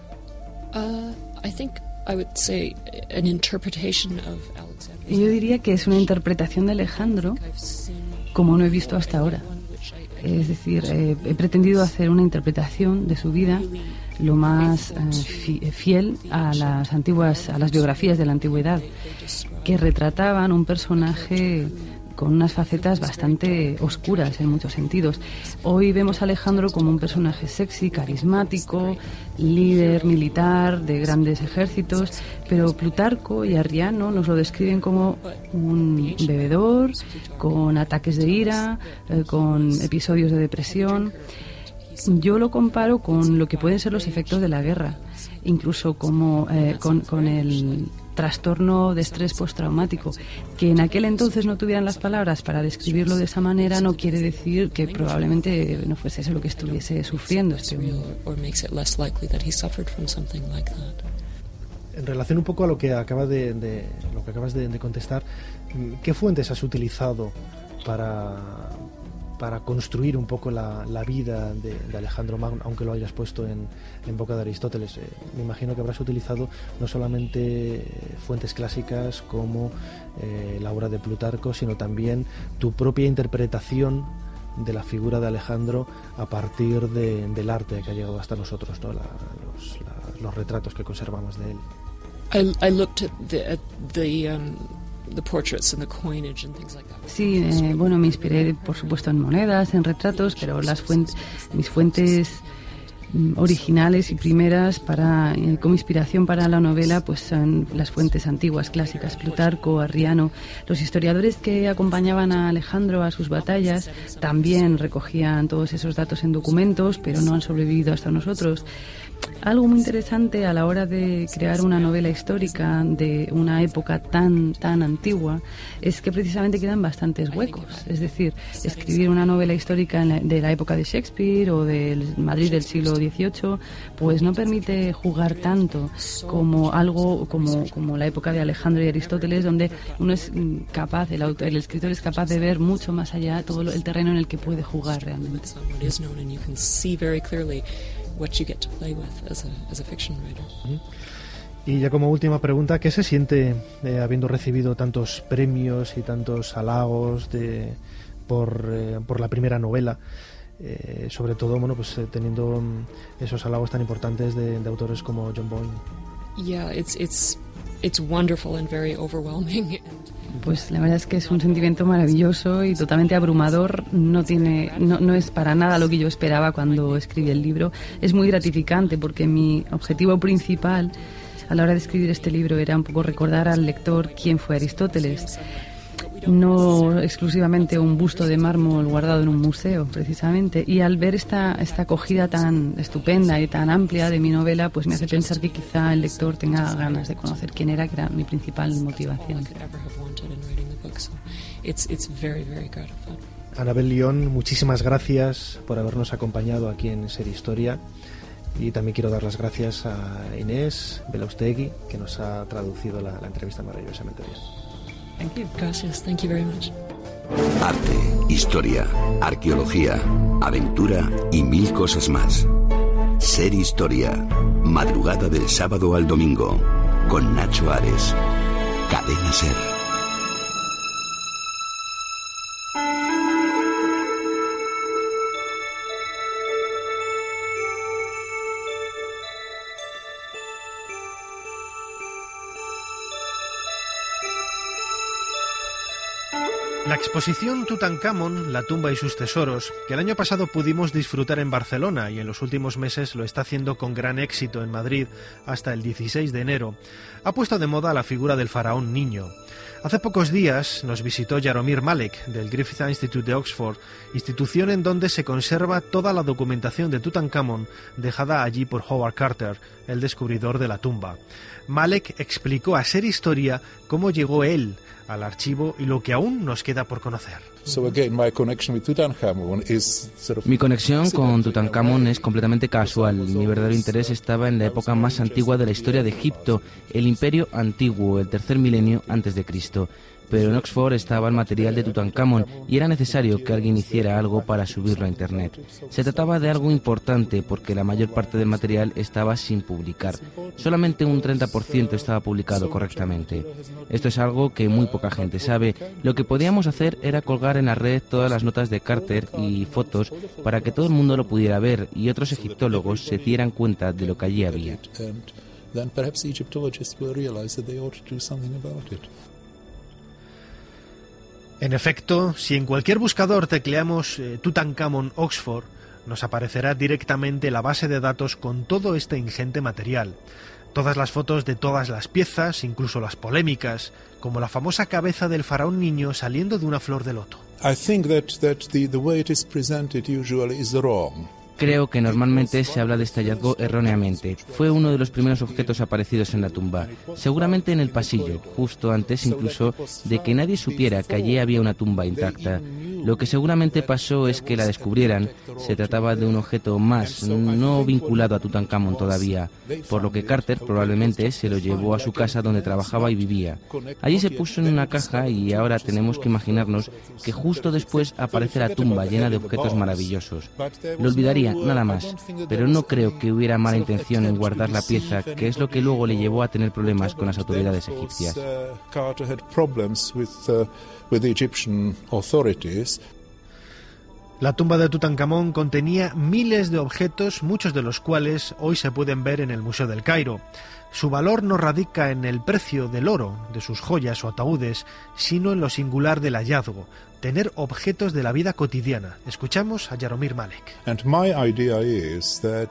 Yo diría que es una interpretación de Alejandro como no he visto hasta ahora. Es decir, he pretendido hacer una interpretación de su vida lo más fiel a las biografías de la antigüedad, que retrataban un personaje con unas facetas bastante oscuras en muchos sentidos. Hoy vemos a Alejandro como un personaje sexy, carismático, líder militar de grandes ejércitos, pero Plutarco y Arriano nos lo describen como un bebedor, con ataques de ira, con episodios de depresión. Yo lo comparo con lo que pueden ser los efectos de la guerra, incluso como con el trastorno de estrés postraumático. Que en aquel entonces no tuvieran las palabras para describirlo de esa manera no quiere decir que probablemente no fuese eso lo que estuviese sufriendo este hombre. En relación un poco a lo que acabas de contestar, ¿qué fuentes has utilizado para construir un poco la vida de Alejandro Magno, aunque lo hayas puesto en boca de Aristóteles? Me imagino que habrás utilizado no solamente fuentes clásicas como la obra de Plutarco, sino también tu propia interpretación de la figura de Alejandro a partir del arte que ha llegado hasta nosotros, ¿no? Los retratos que conservamos de él. Sí, me inspiré por supuesto en monedas, en retratos, pero mis fuentes originales y primeras como inspiración para la novela pues son las fuentes antiguas, clásicas, Plutarco, Arriano. Los historiadores que acompañaban a Alejandro a sus batallas también recogían todos esos datos en documentos, pero no han sobrevivido hasta nosotros. Algo muy interesante a la hora de crear una novela histórica de una época tan antigua es que precisamente quedan bastantes huecos. Es decir, escribir una novela histórica de la época de Shakespeare o del Madrid del siglo XVIII pues no permite jugar tanto como la época de Alejandro y Aristóteles, donde uno es capaz, el escritor es capaz de ver mucho más allá todo el terreno en el que puede jugar realmente. Y ya como última pregunta, ¿qué se siente habiendo recibido tantos premios y tantos halagos por la primera novela? Sobre todo, bueno, pues teniendo esos halagos tan importantes de autores como John Boyne. Yeah, it's wonderful and very overwhelming. Pues la verdad es que es un sentimiento maravilloso y totalmente abrumador. No es para nada lo que yo esperaba cuando escribí el libro. Es muy gratificante porque mi objetivo principal a la hora de escribir este libro era un poco recordar al lector quién fue Aristóteles. No exclusivamente un busto de mármol guardado en un museo, precisamente. Y al ver esta acogida tan estupenda y tan amplia de mi novela, pues me hace pensar que quizá el lector tenga ganas de conocer quién era, que era mi principal motivación. Anabel León, muchísimas gracias por habernos acompañado aquí en Ser Historia. Y también quiero dar las gracias a Inés Belaustegui, que nos ha traducido la entrevista maravillosamente bien. Thank you. Gracias. Thank you very much. Arte, historia, arqueología, aventura y 1000 cosas más. Ser Historia, madrugada del sábado al domingo, con Nacho Ares. Cadena Ser. La exposición Tutankamón, la tumba y sus tesoros, que el año pasado pudimos disfrutar en Barcelona y en los últimos meses lo está haciendo con gran éxito en Madrid hasta el 16 de enero, ha puesto de moda la figura del faraón niño. Hace pocos días nos visitó Jaromir Malek del Griffith Institute de Oxford, institución en donde se conserva toda la documentación de Tutankamón dejada allí por Howard Carter, el descubridor de la tumba. Malek explicó a Ser Historia cómo llegó él al archivo y lo que aún nos queda por conocer. Mi conexión con Tutankamón es completamente casual. Mi verdadero interés estaba en la época más antigua de la historia de Egipto, el Imperio Antiguo, el tercer milenio antes de Cristo. Pero en Oxford estaba el material de Tutankamón y era necesario que alguien hiciera algo para subirlo a Internet. Se trataba de algo importante porque la mayor parte del material estaba sin publicar. Solamente un 30% estaba publicado correctamente. Esto es algo que muy poca gente sabe. Lo que podíamos hacer era colgar en la red todas las notas de Carter y fotos para que todo el mundo lo pudiera ver y otros egiptólogos se dieran cuenta de lo que allí había. En efecto, si en cualquier buscador tecleamos Tutankamón Oxford, nos aparecerá directamente la base de datos con todo este ingente material. Todas las fotos de todas las piezas, incluso las polémicas, como la famosa cabeza del faraón niño saliendo de una flor de loto. Creo que normalmente se habla de este hallazgo erróneamente. Fue uno de los primeros objetos aparecidos en la tumba, seguramente en el pasillo, justo antes incluso de que nadie supiera que allí había una tumba intacta. Lo que seguramente pasó es que la descubrieran. Se trataba de un objeto más, no vinculado a Tutankamón todavía, por lo que Carter probablemente se lo llevó a su casa donde trabajaba y vivía. Allí se puso en una caja y ahora tenemos que imaginarnos que justo después aparece la tumba llena de objetos maravillosos. Lo olvidaría, nada más, pero no creo que hubiera mala intención en guardar la pieza, que es lo que luego le llevó a tener problemas con las autoridades egipcias. La tumba de Tutankamón contenía miles de objetos, muchos de los cuales hoy se pueden ver en el Museo del Cairo. Su valor no radica en el precio del oro, de sus joyas o ataúdes, sino en lo singular del hallazgo, tener objetos de la vida cotidiana. Escuchamos a Jaromir Malek. And my idea is that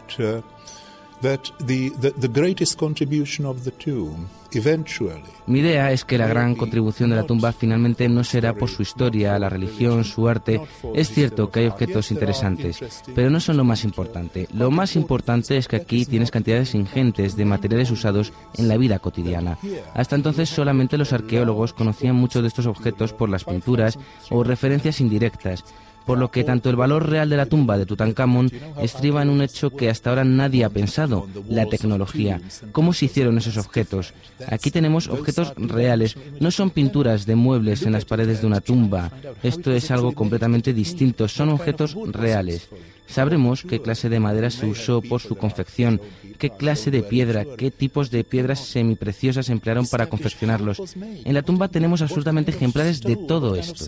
the greatest contribution of the tomb eventually. Mi idea es que la gran contribución de la tumba finalmente no será por su historia, la religión, su arte. Es cierto que hay objetos interesantes, pero no son lo más importante. Lo más importante es que aquí tienes cantidades ingentes de materiales usados en la vida cotidiana. Hasta entonces solamente los arqueólogos conocían muchos de estos objetos por las pinturas o referencias indirectas, por lo que tanto el valor real de la tumba de Tutankamón estriba en un hecho que hasta ahora nadie ha pensado: la tecnología. ¿Cómo se hicieron esos objetos? Aquí tenemos objetos reales, no son pinturas de muebles en las paredes de una tumba. Esto es algo completamente distinto, son objetos reales. Sabremos qué clase de madera se usó por su confección, qué clase de piedra, qué tipos de piedras semipreciosas emplearon para confeccionarlos. En la tumba tenemos absolutamente ejemplares de todo esto.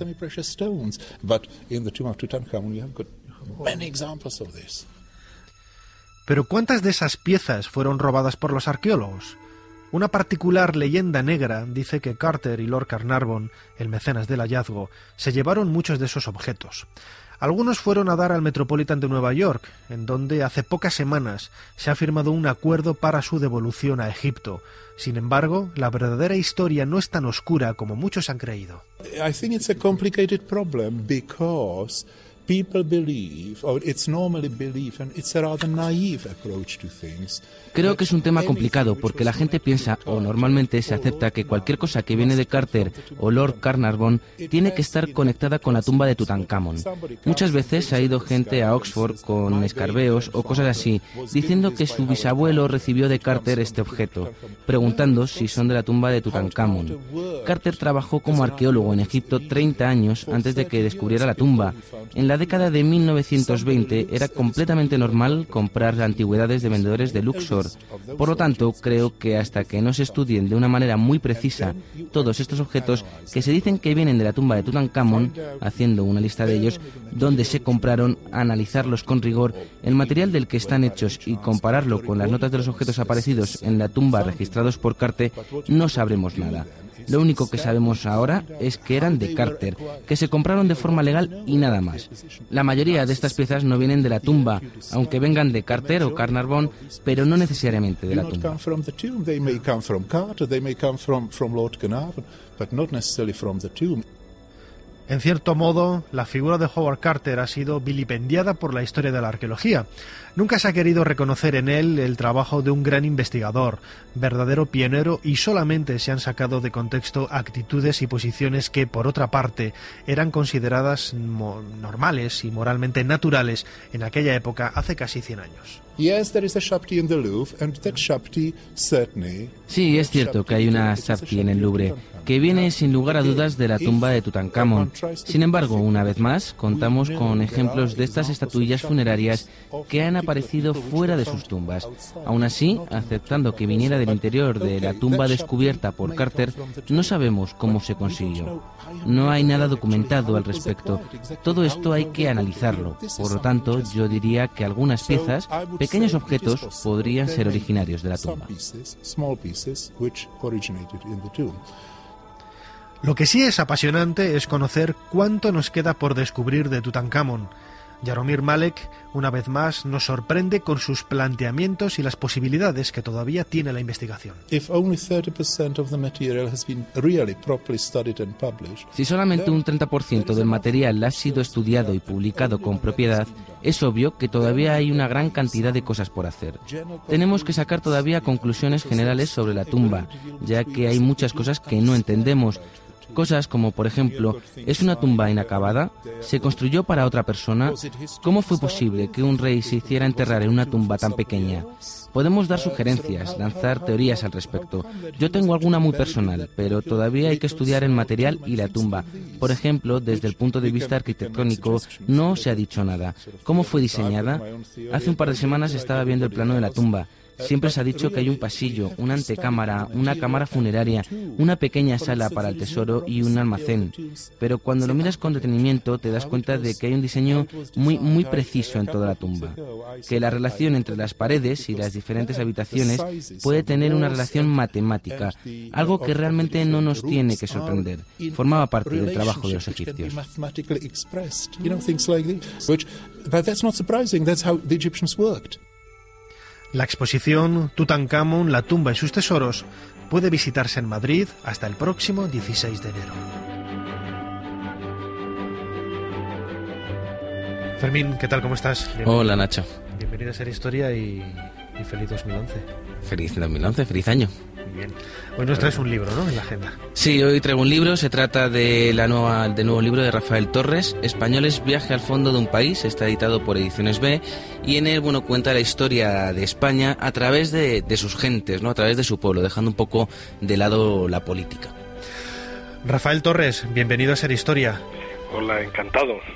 Pero ¿cuántas de esas piezas fueron robadas por los arqueólogos? Una particular leyenda negra dice que Carter y Lord Carnarvon, el mecenas del hallazgo, se llevaron muchos de esos objetos. Algunos fueron a dar al Metropolitan de Nueva York, en donde hace pocas semanas se ha firmado un acuerdo para su devolución a Egipto. Sin embargo, la verdadera historia no es tan oscura como muchos han creído. I think it's a complicated problem because people believe, or it's normally believed, and it's a rather naive approach to things. Creo que es un tema complicado porque la gente piensa, o normalmente se acepta, que cualquier cosa que viene de Carter o Lord Carnarvon tiene que estar conectada con la tumba de Tutankamón. Muchas veces ha ido gente a Oxford con escarbeos o cosas así, diciendo que su bisabuelo recibió de Carter este objeto, preguntando si son de la tumba de Tutankamón. Carter trabajó como arqueólogo en Egipto 30 años antes de que descubriera la tumba. En la década de 1920 era completamente normal comprar antigüedades de vendedores de Luxor. Por lo tanto, creo que hasta que no se estudien de una manera muy precisa todos estos objetos que se dicen que vienen de la tumba de Tutankamón, haciendo una lista de ellos, dónde se compraron, analizarlos con rigor, el material del que están hechos y compararlo con las notas de los objetos aparecidos en la tumba registrados por Carter, no sabremos nada. Lo único que sabemos ahora es que eran de Carter, que se compraron de forma legal y nada más. La mayoría de estas piezas no vienen de la tumba, aunque vengan de Carter o Carnarvon, pero no necesariamente de la tumba. En cierto modo, la figura de Howard Carter ha sido vilipendiada por la historia de la arqueología. Nunca se ha querido reconocer en él el trabajo de un gran investigador, verdadero pionero, y solamente se han sacado de contexto actitudes y posiciones que, por otra parte, eran consideradas normales y moralmente naturales en aquella época hace casi 100 años. Sí, es cierto que hay una Shabti en el Louvre, que viene sin lugar a dudas de la tumba de Tutankamón. Sin embargo, una vez más, contamos con ejemplos de estas estatuillas funerarias que han aparecido fuera de sus tumbas. Aún así, aceptando que viniera del interior de la tumba descubierta por Carter, no sabemos cómo se consiguió. No hay nada documentado al respecto. Todo esto hay que analizarlo. Por lo tanto, yo diría que algunas piezas, pequeños objetos, podrían ser originarios de la tumba. Lo que sí es apasionante es conocer cuánto nos queda por descubrir de Tutankamón. Jaromir Malek, una vez más, nos sorprende con sus planteamientos y las posibilidades que todavía tiene la investigación. Si solamente un 30% del material ha sido estudiado y publicado con propiedad, es obvio que todavía hay una gran cantidad de cosas por hacer. Tenemos que sacar todavía conclusiones generales sobre la tumba, ya que hay muchas cosas que no entendemos. Cosas como, por ejemplo, ¿es una tumba inacabada? ¿Se construyó para otra persona? ¿Cómo fue posible que un rey se hiciera enterrar en una tumba tan pequeña? Podemos dar sugerencias, lanzar teorías al respecto. Yo tengo alguna muy personal, pero todavía hay que estudiar el material y la tumba. Por ejemplo, desde el punto de vista arquitectónico, no se ha dicho nada. ¿Cómo fue diseñada? Hace un par de semanas estaba viendo el plano de la tumba. Siempre se ha dicho que hay un pasillo, una antecámara, una cámara funeraria, una pequeña sala para el tesoro y un almacén. Pero cuando lo miras con detenimiento te das cuenta de que hay un diseño muy preciso en toda la tumba. Que la relación entre las paredes y las diferentes habitaciones puede tener una relación matemática, algo que realmente no nos tiene que sorprender. Formaba parte del trabajo de los egipcios. La exposición Tutankamón, la tumba y sus tesoros puede visitarse en Madrid hasta el próximo 16 de enero. Fermín, ¿qué tal? ¿Cómo estás? Hola, Nacho. Bienvenido a Ser Historia y feliz 2011. Feliz 2011, feliz año. Muy bien. Hoy nos traes un libro, ¿no?, en la agenda. Sí, hoy traigo un libro. Se trata del nuevo libro de Rafael Torres, Españoles, viaje al fondo de un país. Está editado por Ediciones B y en él, cuenta la historia de España a través de sus gentes, ¿no?, a través de su pueblo, dejando un poco de lado la política. Rafael Torres, bienvenido a Ser Historia. Hola, encantado.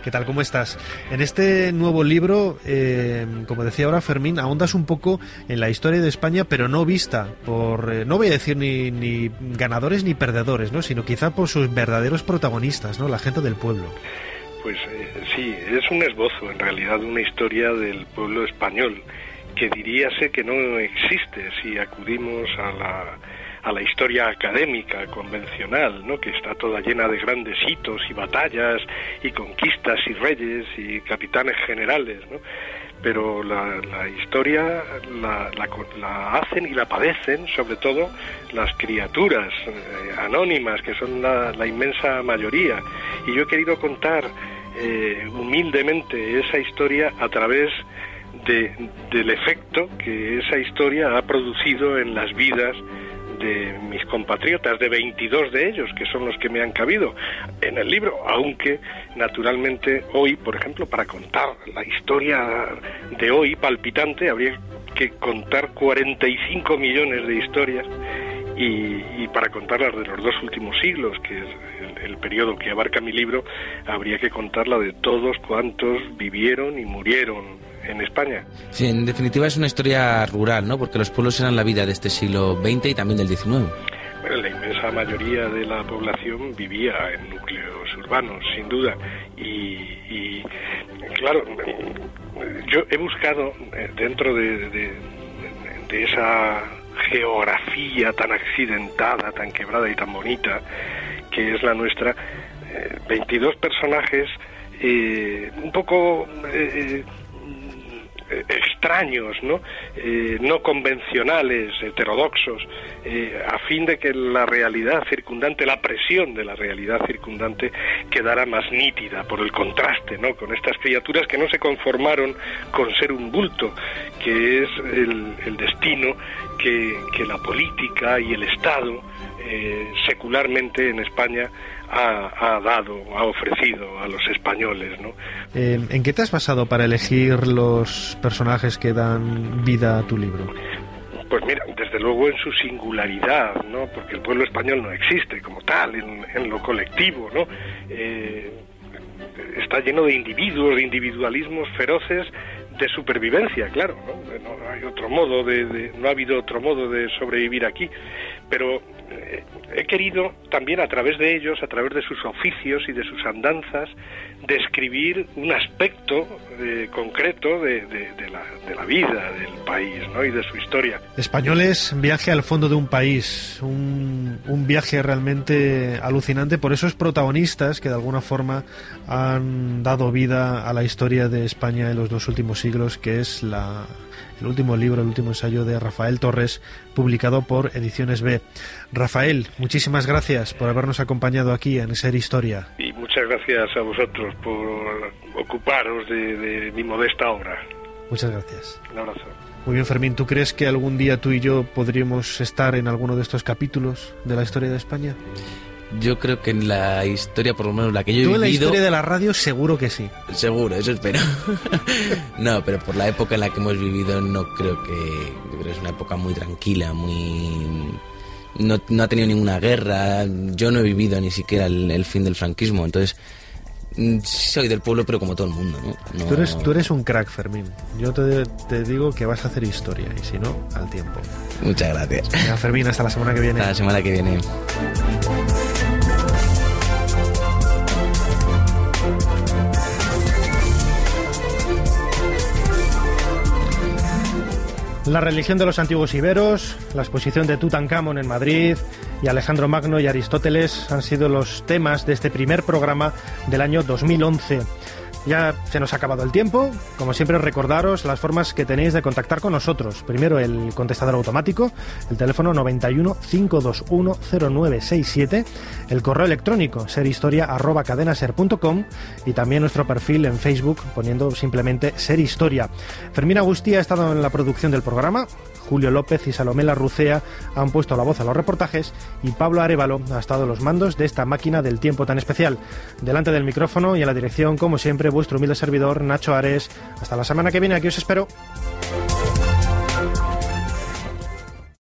¿Qué tal? ¿Cómo estás? En este nuevo libro, como decía ahora Fermín, ahondas un poco en la historia de España, pero no vista por, no voy a decir ni ganadores ni perdedores, ¿no? Sino quizá por sus verdaderos protagonistas, ¿no? La gente del pueblo. Pues sí, es un esbozo, en realidad, de una historia del pueblo español, que diríase que no existe si acudimos a la historia académica convencional, ¿no? Que está toda llena de grandes hitos y batallas y conquistas y reyes y capitanes generales, ¿no? Pero la historia la hacen y la padecen sobre todo las criaturas anónimas, que son la inmensa mayoría, y yo he querido contar humildemente esa historia a través del efecto que esa historia ha producido en las vidas de mis compatriotas, de 22 de ellos, que son los que me han cabido en el libro, aunque naturalmente hoy, por ejemplo, para contar la historia de hoy palpitante, habría que contar 45 millones de historias, y para contar las de los 2 últimos siglos, que es el periodo que abarca mi libro, habría que contar la de todos cuantos vivieron y murieron en España. Sí, en definitiva es una historia rural, ¿no? Porque los pueblos eran la vida de este siglo XX y también del XIX. Bueno, la inmensa mayoría de la población vivía en núcleos urbanos, sin duda. Y claro, yo he buscado dentro de esa geografía tan accidentada, tan quebrada y tan bonita que es la nuestra, 22 personajes un poco extraños, ¿no? No convencionales, heterodoxos, a fin de que la realidad circundante, la presión de la realidad circundante quedara más nítida por el contraste, ¿no? Con estas criaturas que no se conformaron con ser un bulto, que es el destino que la política y el Estado secularmente en España ha ofrecido a los españoles, ¿no? ¿En qué te has basado para elegir los personajes que dan vida a tu libro? Pues mira, desde luego en su singularidad, ¿no? Porque el pueblo español no existe como tal, en lo colectivo, ¿no? Está lleno de individuos, de individualismos feroces, de supervivencia, claro, ¿no? No hay otro modo no ha habido otro modo de sobrevivir aquí, pero he querido también a través de ellos, a través de sus oficios y de sus andanzas, describir un aspecto concreto de la vida del país, ¿no? Y de su historia. Españoles, viaje al fondo de un país, un viaje realmente alucinante por esos protagonistas que de alguna forma han dado vida a la historia de España en los 2 últimos siglos, que es el último libro, el último ensayo de Rafael Torres, publicado por Ediciones B. Rafael, muchísimas gracias por habernos acompañado aquí en Ser Historia. Y muchas gracias a vosotros por ocuparos de mi modesta obra. Muchas gracias. Un abrazo. Muy bien, Fermín, ¿tú crees que algún día tú y yo podríamos estar en alguno de estos capítulos de la historia de España? Yo creo que en la historia, por lo menos la que yo he vivido... Tú en la historia de la radio seguro que sí. Seguro, eso espero. No, pero por la época en la que hemos vivido no creo que... Yo creo que es una época muy tranquila, muy... No ha tenido ninguna guerra, yo no he vivido ni siquiera el fin del franquismo, entonces... Soy del pueblo, pero como todo el mundo, ¿no? Tú eres un crack, Fermín. Yo te digo que vas a hacer historia, y si no, al tiempo. Muchas gracias. Venga, Fermín, hasta la semana que viene. Hasta la semana que viene. La religión de los antiguos iberos, la exposición de Tutankamón en Madrid y Alejandro Magno y Aristóteles han sido los temas de este primer programa del año 2011. Ya se nos ha acabado el tiempo. Como siempre, recordaros las formas que tenéis de contactar con nosotros. Primero, el contestador automático, el teléfono 91 521 0967, el correo electrónico serhistoria@cadenaser.com y también nuestro perfil en Facebook poniendo simplemente Ser Historia. Fermín Agustí ha estado en la producción del programa. Julio López y Salomé Larrucea han puesto la voz a los reportajes y Pablo Arévalo ha estado a los mandos de esta máquina del tiempo tan especial. Delante del micrófono y en la dirección, como siempre, vuestro humilde servidor, Nacho Ares. Hasta la semana que viene, aquí os espero.